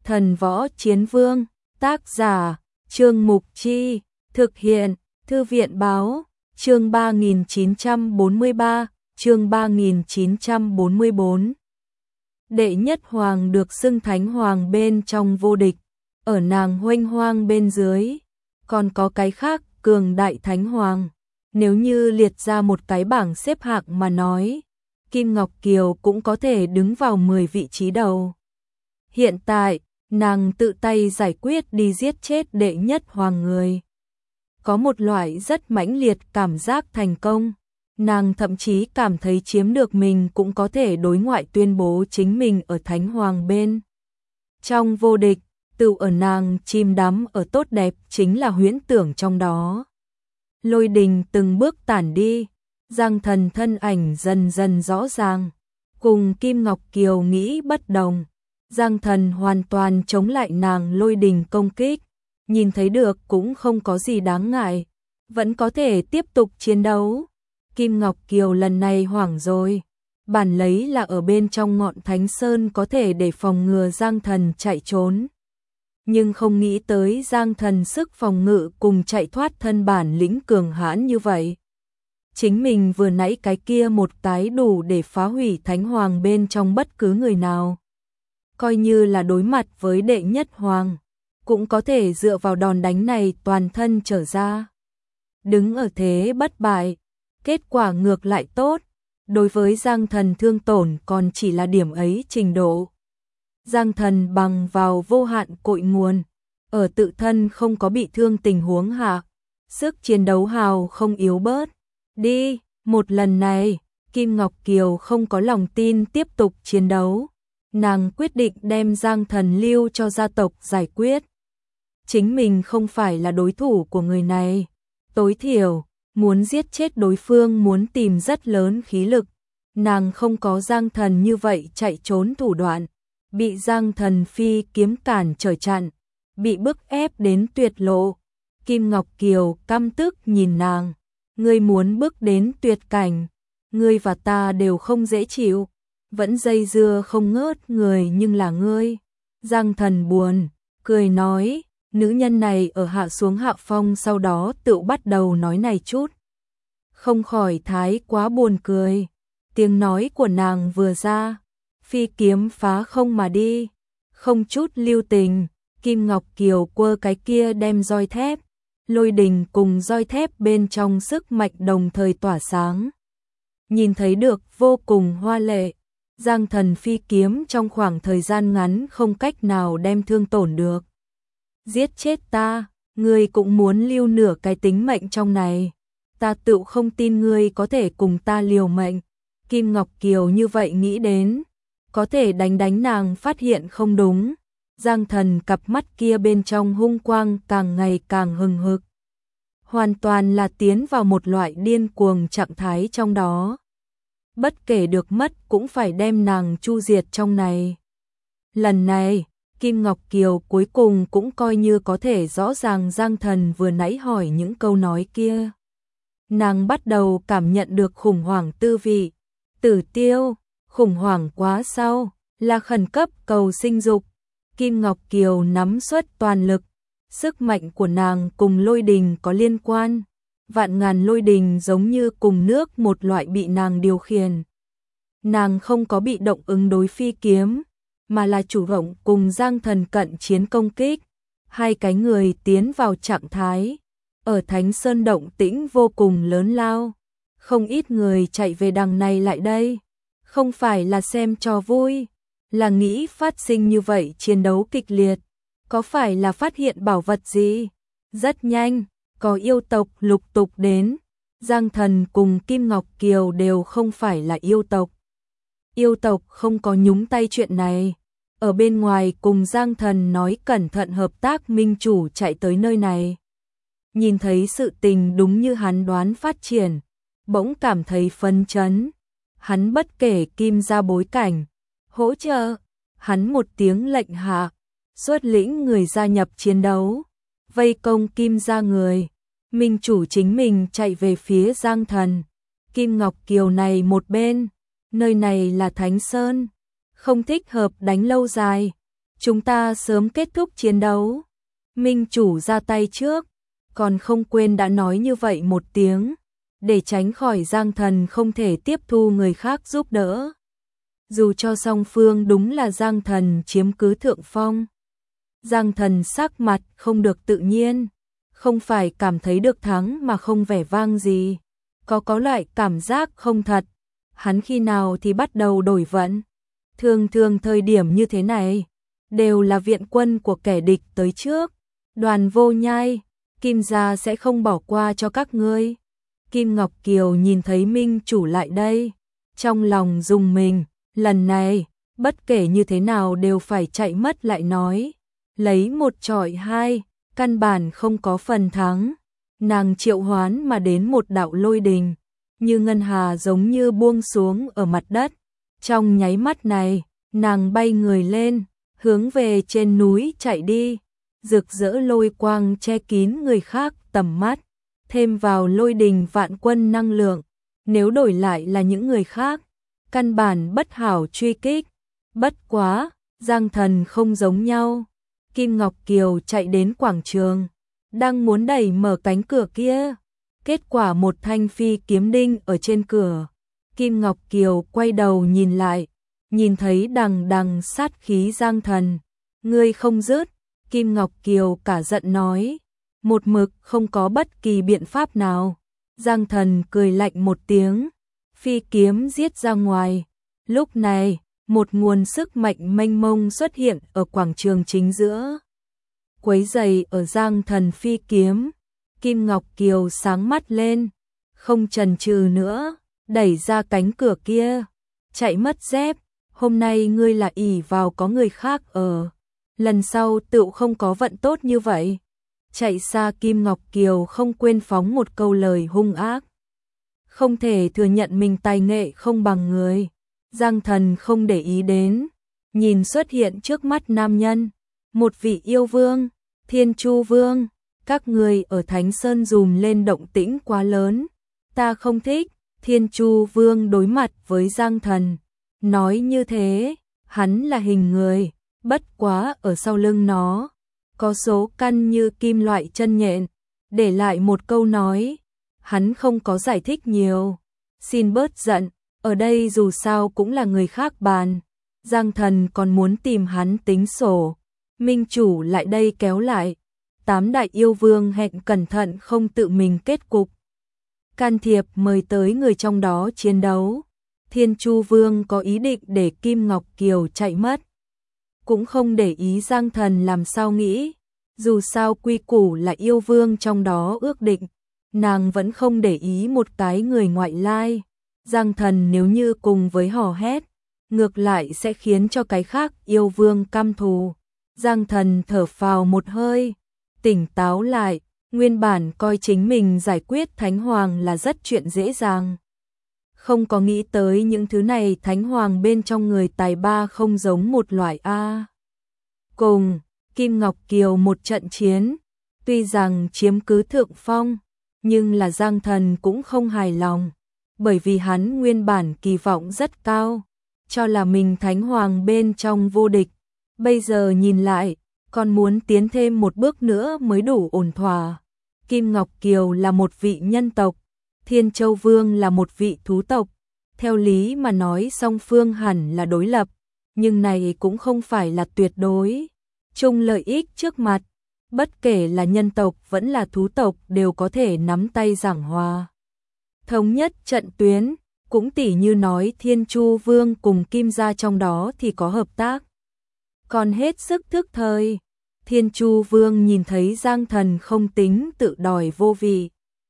Thần võ chiến vương, tác giả, Trương Mục Chi, thực hiện, Thư viện báo, chương 3943, chương 3944. Đệ nhất hoàng được xưng thánh hoàng bên trong vô địch, ở nàng huênh hoang bên dưới, còn có cái khác cường đại thánh hoàng. Nếu như liệt ra một cái bảng xếp hạng mà nói, Kim Ngọc Kiều cũng có thể đứng vào 10 vị trí đầu. Hiện tại, nàng tự tay giải quyết đi giết chết đệ nhất hoàng người. Có một loại rất mãnh liệt cảm giác thành công, nàng thậm chí cảm thấy chiếm được mình cũng có thể đối ngoại tuyên bố chính mình ở thánh hoàng bên. Trong vô địch, tự ở nàng chìm đắm ở tốt đẹp chính là huyễn tưởng trong đó. Lôi đình từng bước tản đi, Giang Thần thân ảnh dần dần rõ ràng, cùng Kim Ngọc Kiều nghĩ bất đồng. Giang Thần hoàn toàn chống lại nàng lôi đình công kích, nhìn thấy được cũng không có gì đáng ngại, vẫn có thể tiếp tục chiến đấu. Kim Ngọc Kiều lần này hoảng rồi, bản lấy là ở bên trong ngọn Thánh Sơn có thể để phòng ngừa Giang Thần chạy trốn. Nhưng không nghĩ tới Giang Thần sức phòng ngự cùng chạy thoát thân bản lĩnh cường hãn như vậy. Chính mình vừa nãy cái kia một cái đủ để phá hủy thánh hoàng bên trong bất cứ người nào. Coi như là đối mặt với đệ nhất hoàng, cũng có thể dựa vào đòn đánh này toàn thân trở ra. Đứng ở thế bất bại, kết quả ngược lại tốt, đối với Giang Thần thương tổn còn chỉ là điểm ấy trình độ. Giang Thần bằng vào vô hạn cội nguồn, ở tự thân không có bị thương tình huống hạ, sức chiến đấu hào không yếu bớt. Đi, một lần này, Kim Ngọc Kiều không có lòng tin tiếp tục chiến đấu. Nàng quyết định đem Giang Thần lưu cho gia tộc giải quyết. Chính mình không phải là đối thủ của người này. Tối thiểu, muốn giết chết đối phương muốn tìm rất lớn khí lực. Nàng không có Giang Thần như vậy chạy trốn thủ đoạn. Bị Giang Thần phi kiếm cản trở chặn. Bị bức ép đến tuyệt lộ. Kim Ngọc Kiều căm tức nhìn nàng. Ngươi muốn bước đến tuyệt cảnh. Ngươi và ta đều không dễ chịu. Vẫn dây dưa không ngớt người nhưng là ngươi. Giang Thần buồn, cười nói, nữ nhân này ở hạ xuống hạ phong sau đó tự bắt đầu nói này chút. Không khỏi thái quá buồn cười. Tiếng nói của nàng vừa ra, phi kiếm phá không mà đi. Không chút lưu tình, Kim Ngọc Kiều quơ cái kia đem roi thép. Lôi đình cùng roi thép bên trong sức mạnh đồng thời tỏa sáng. Nhìn thấy được vô cùng hoa lệ. Giang Thần phi kiếm trong khoảng thời gian ngắn không cách nào đem thương tổn được. Giết chết ta, ngươi cũng muốn lưu nửa cái tính mệnh trong này. Ta tự không tin ngươi có thể cùng ta liều mệnh. Kim Ngọc Kiều như vậy nghĩ đến, có thể đánh nàng phát hiện không đúng. Giang Thần cặp mắt kia bên trong hung quang càng ngày càng hừng hực. Hoàn toàn là tiến vào một loại điên cuồng trạng thái trong đó. Bất kể được mất cũng phải đem nàng chu diệt trong này. Lần này, Kim Ngọc Kiều cuối cùng cũng coi như có thể rõ ràng Giang Thần vừa nãy hỏi những câu nói kia. Nàng bắt đầu cảm nhận được khủng hoảng tư vị. Tử tiêu, khủng hoảng quá sau, là khẩn cấp cầu sinh dục. Kim Ngọc Kiều nắm suất toàn lực. Sức mạnh của nàng cùng lôi đình có liên quan. Vạn ngàn lôi đình giống như cùng nước một loại bị nàng điều khiển. Nàng không có bị động ứng đối phi kiếm, mà là chủ động cùng Giang Thần cận chiến công kích. Hai cái người tiến vào trạng thái. Ở Thánh Sơn động tĩnh vô cùng lớn lao. Không ít người chạy về đằng này lại đây. Không phải là xem trò vui, là nghĩ phát sinh như vậy chiến đấu kịch liệt. Có phải là phát hiện bảo vật gì? Rất nhanh. Có yêu tộc lục tục đến, Giang Thần cùng Kim Ngọc Kiều đều không phải là yêu tộc. Yêu tộc không có nhúng tay chuyện này. Ở bên ngoài cùng Giang Thần nói cẩn thận hợp tác minh chủ chạy tới nơi này. Nhìn thấy sự tình đúng như hắn đoán phát triển, bỗng cảm thấy phấn chấn. Hắn bất kể Kim ra bối cảnh, hỗ trợ, hắn một tiếng lệnh hạ, xuất lĩnh người gia nhập chiến đấu, vây công Kim ra người. Minh chủ chính mình chạy về phía Giang Thần. Kim Ngọc Kiều này một bên, nơi này là Thánh Sơn, không thích hợp đánh lâu dài. chúng ta sớm kết thúc chiến đấu. Minh chủ ra tay trước, còn không quên đã nói như vậy một tiếng, để tránh khỏi Giang Thần không thể tiếp thu người khác giúp đỡ. Dù cho song phương đúng là Giang Thần chiếm cứ thượng phong. Giang Thần sắc mặt không được tự nhiên, không phải cảm thấy được thắng mà không vẻ vang gì, có loại cảm giác không thật. Hắn khi nào thì bắt đầu đổi vận. Thường thường thời điểm như thế này, đều là viện quân của kẻ địch tới trước. Đoàn Vô Nhai, Kim gia sẽ không bỏ qua cho các ngươi. Kim Ngọc Kiều nhìn thấy Minh chủ lại đây, trong lòng rùng mình, lần này, bất kể như thế nào đều phải chạy mất lại nói. Lấy một chọi hai, căn bản không có phần thắng. Nàng triệu hoán mà đến một đạo lôi đình, như ngân hà giống như buông xuống ở mặt đất. Trong nháy mắt này, nàng bay người lên, hướng về trên núi chạy đi. Rực rỡ lôi quang che kín người khác tầm mắt, thêm vào lôi đình vạn quân năng lượng. Nếu đổi lại là những người khác, căn bản bất hảo truy kích. Bất quá, Giang Thần không giống nhau. Kim Ngọc Kiều chạy đến quảng trường, đang muốn đẩy mở cánh cửa kia. Kết quả một thanh phi kiếm đinh ở trên cửa. Kim Ngọc Kiều quay đầu nhìn lại, nhìn thấy đằng đằng sát khí Giang Thần. Ngươi không dứt. Kim Ngọc Kiều cả giận nói, một mực không có bất kỳ biện pháp nào. Giang Thần cười lạnh một tiếng, phi kiếm giết ra ngoài. Lúc này, một nguồn sức mạnh mênh mông xuất hiện ở quảng trường chính giữa. Quấy giày ở Giang Thần phi kiếm, Kim Ngọc Kiều sáng mắt lên, không chần chừ nữa, đẩy ra cánh cửa kia, chạy mất dép. Hôm nay ngươi là ỷ vào có người khác ở, lần sau tựu không có vận tốt như vậy. Chạy xa Kim Ngọc Kiều không quên phóng một câu lời hung ác. Không thể thừa nhận mình tài nghệ không bằng người. Giang Thần không để ý đến, nhìn xuất hiện trước mắt nam nhân, một vị yêu vương, Thiên Chu Vương. Các người ở Thánh Sơn dùm lên động tĩnh quá lớn, ta không thích. Thiên Chu Vương đối mặt với Giang Thần, nói như thế, hắn là hình người, bất quá ở sau lưng nó có số căn như kim loại chân nhện, để lại một câu nói. Hắn không có giải thích nhiều, xin bớt giận, ở đây dù sao cũng là người khác bàn. Giang Thần còn muốn tìm hắn tính sổ. Minh chủ lại đây kéo lại. 8 đại yêu vương hẹn cẩn thận không tự mình kết cục. Can thiệp mời tới người trong đó chiến đấu. Thiên Chu Vương có ý định để Kim Ngọc Kiều chạy mất, cũng không để ý Giang Thần làm sao nghĩ. Dù sao quy củ là yêu vương trong đó ước định, nàng vẫn không để ý một cái người ngoại lai. Giang Thần nếu như cùng với hò hét, ngược lại sẽ khiến cho cái khác yêu vương căm thù. Giang Thần thở phào một hơi, tỉnh táo lại, nguyên bản coi chính mình giải quyết Thánh Hoàng là rất chuyện dễ dàng. Không có nghĩ tới những thứ này. Thánh Hoàng bên trong người tài ba không giống một loại A. Cùng Kim Ngọc Kiều một trận chiến, tuy rằng chiếm cứ thượng phong, nhưng là Giang Thần cũng không hài lòng, bởi vì hắn nguyên bản kỳ vọng rất cao, cho là mình Thánh Hoàng bên trong vô địch. Bây giờ nhìn lại, còn muốn tiến thêm một bước nữa mới đủ ổn thỏa. Kim Ngọc Kiều là một vị nhân tộc, Thiên Châu Vương là một vị thú tộc. Theo lý mà nói song phương hẳn là đối lập, nhưng này cũng không phải là tuyệt đối. Chung lợi ích trước mặt, bất kể là nhân tộc vẫn là thú tộc đều có thể nắm tay giảng hòa. Thống nhất trận tuyến, cũng tỉ như nói Thiên Chu Vương cùng Kim gia trong đó thì có hợp tác. Còn hết sức thức thời, Thiên Chu Vương nhìn thấy Giang Thần không tính tự đòi vô vị,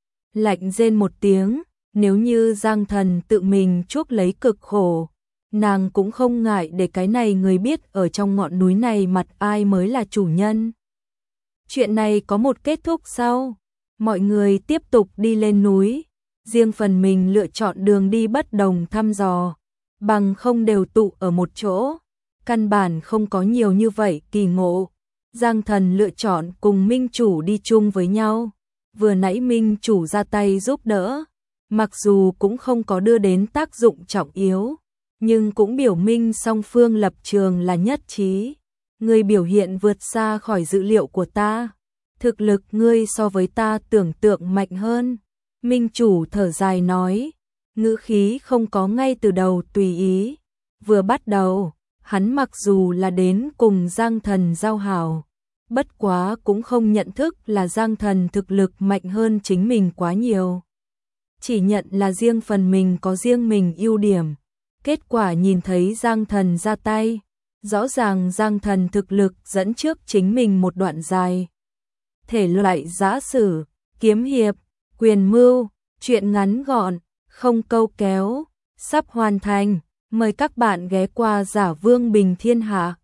lạnh rên một tiếng. Nếu như Giang Thần tự mình chuốc lấy cực khổ, nàng cũng không ngại để cái này người biết ở trong ngọn núi này mặt ai mới là chủ nhân. Chuyện này có một kết thúc sau, mọi người tiếp tục đi lên núi, riêng phần mình lựa chọn đường đi bất đồng thăm dò, bằng không đều tụ ở một chỗ, căn bản không có nhiều như vậy kỳ ngộ. Giang Thần lựa chọn cùng Minh chủ đi chung với nhau, vừa nãy Minh chủ ra tay giúp đỡ, mặc dù cũng không có đưa đến tác dụng trọng yếu, nhưng cũng biểu minh song phương lập trường là nhất trí. ngươi biểu hiện vượt xa khỏi dữ liệu của ta. Thực lực ngươi so với ta tưởng tượng mạnh hơn. Minh chủ thở dài nói, ngữ khí không có ngay từ đầu tùy ý. Vừa bắt đầu, hắn mặc dù là đến cùng Giang Thần giao hảo, bất quá cũng không nhận thức là Giang Thần thực lực mạnh hơn chính mình quá nhiều. Chỉ nhận là riêng phần mình có riêng mình ưu điểm. Kết quả nhìn thấy Giang Thần ra tay, rõ ràng Giang Thần thực lực dẫn trước chính mình một đoạn dài. Thể loại giã sử, kiếm hiệp, quyền mưu, truyện ngắn gọn, không câu kéo, sắp hoàn thành. Mời các bạn ghé qua Giả Vương Bình Thiên Hạ.